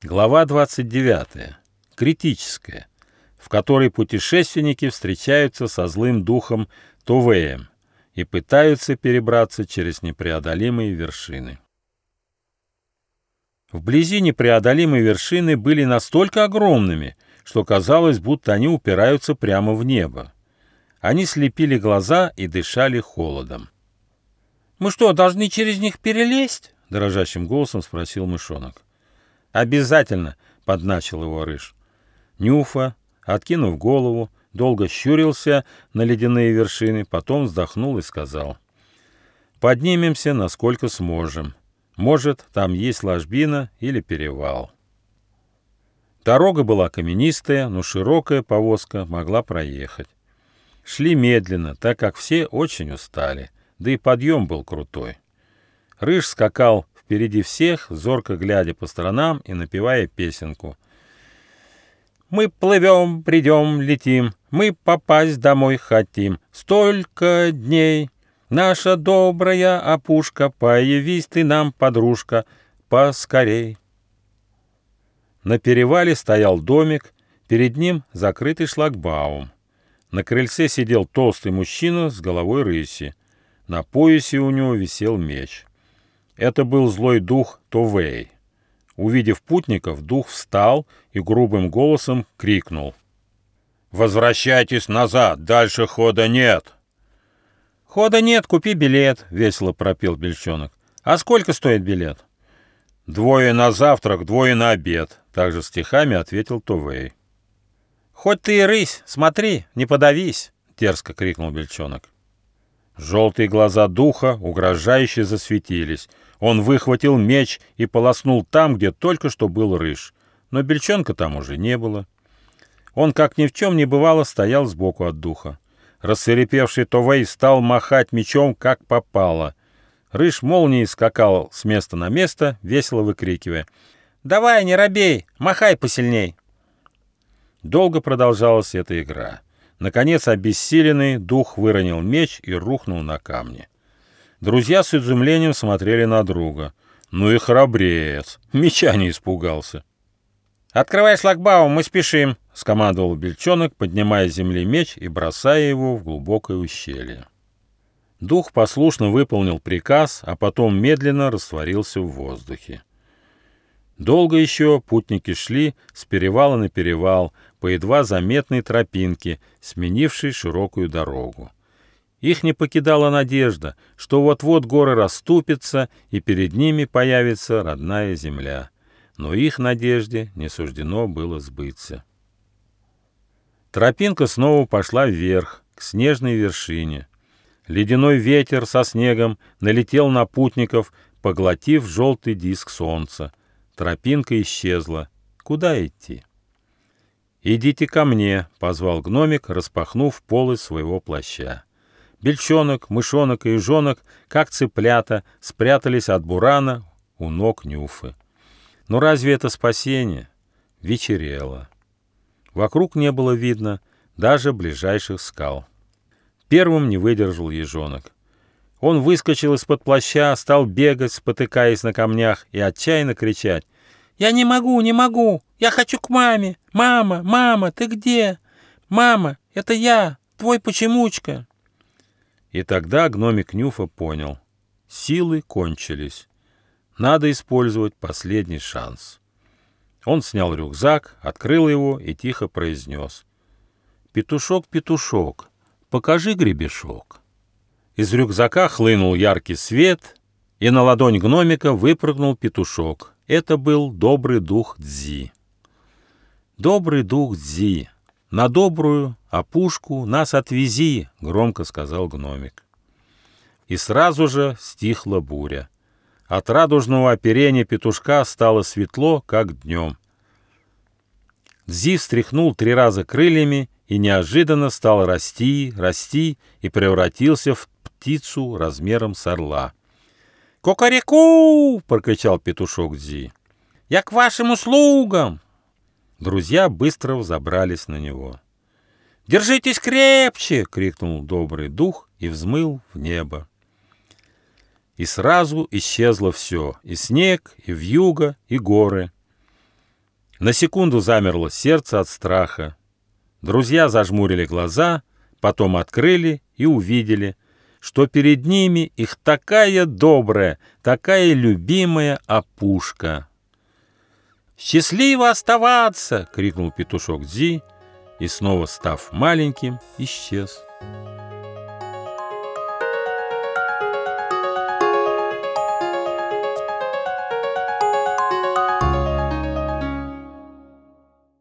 Глава 29. Критическая, в которой путешественники встречаются со злым духом Товеем и пытаются перебраться через непреодолимые вершины. Вблизи непреодолимые вершины были настолько огромными, что казалось, будто они упираются прямо в небо. Они слепили глаза и дышали холодом. «Мы что, должны через них перелезть?» — дрожащим голосом спросил мышонок. «Обязательно!» — подначил его Рыж. Нюфа, откинув голову, долго щурился на ледяные вершины, потом вздохнул и сказал: «Поднимемся, насколько сможем. Может, там есть ложбина или перевал». Дорога была каменистая, но широкая повозка могла проехать. Шли медленно, так как все очень устали, да и подъем был крутой. Рыж скакал впереди всех, зорко глядя по сторонам и напевая песенку. «Мы плывем, придем, летим, мы попасть домой хотим. Столько дней, наша добрая опушка, появись ты нам, подружка, поскорей». На перевале стоял домик, перед ним закрытый шлагбаум. На крыльце сидел толстый мужчина с головой рыси. На поясе у него висел меч. Это был злой дух Товей. Увидев путников, дух встал и грубым голосом крикнул: «Возвращайтесь назад, дальше хода нет!» «Хода нет, купи билет», — весело пропел Бельчонок. «А сколько стоит билет?» «2 на завтрак, 2 на обед», — также стихами ответил Товей. «Хоть ты и рысь, смотри, не подавись!» — дерзко крикнул Бельчонок. Желтые глаза духа угрожающе засветились. Он выхватил меч и полоснул там, где только что был Рыж. Но Бельчонка там уже не было. Он, как ни в чем не бывало, стоял сбоку от духа. Рассвирепевший Товей стал махать мечом, как попало. Рыж молнией скакал с места на место, весело выкрикивая: «Давай, не робей, махай посильней!» Долго продолжалась эта игра. Наконец, обессиленный дух выронил меч и рухнул на камни. Друзья с изумлением смотрели на друга. Ну и храбрец, меча не испугался. «Открывай шлагбаум, мы спешим!» — скомандовал Бельчонок, поднимая с земли меч и бросая его в глубокое ущелье. Дух послушно выполнил приказ, а потом медленно растворился в воздухе. Долго еще путники шли с перевала на перевал по едва заметной тропинке, сменившей широкую дорогу. Их не покидала надежда, что вот-вот горы расступятся и перед ними появится родная земля. Но их надежде не суждено было сбыться. Тропинка снова пошла вверх, к снежной вершине. Ледяной ветер со снегом налетел на путников, поглотив желтый диск солнца. Тропинка исчезла. Куда идти? «Идите ко мне», — позвал гномик, распахнув полы своего плаща. Бельчонок, мышонок и ежонок, как цыплята, спрятались от бурана у ног Нюфы. Но разве это спасение? Вечерело. Вокруг не было видно даже ближайших скал. Первым не выдержал ежонок. Он выскочил из-под плаща, стал бегать, спотыкаясь на камнях, и отчаянно кричать: «Я не могу, не могу! Я хочу к маме! Мама, мама, ты где? Мама, это я, твой почемучка!» И тогда гномик Нюфа понял: силы кончились. Надо использовать последний шанс. Он снял рюкзак, открыл его и тихо произнес: «Петушок, петушок, покажи гребешок». Из рюкзака хлынул яркий свет, и на ладонь гномика выпрыгнул петушок. Это был добрый дух Дзи. «Добрый дух Дзи, на добрую опушку нас отвези», — громко сказал гномик. И сразу же стихла буря. От радужного оперения петушка стало светло, как днем. Дзи встряхнул 3 раза крыльями и неожиданно стал расти, расти и превратился в птицу размером с орла. «Кукареку!» — прокричал петушок Дзи. «Я к вашим услугам!» Друзья быстро взобрались на него. «Держитесь крепче!» — крикнул добрый дух и взмыл в небо. И сразу исчезло все — и снег, и вьюга, и горы. На секунду замерло сердце от страха. Друзья зажмурили глаза, потом открыли и увидели, что перед ними их такая добрая, такая любимая опушка. «Счастливо оставаться!» — крикнул петушок Зи и, снова став маленьким, исчез.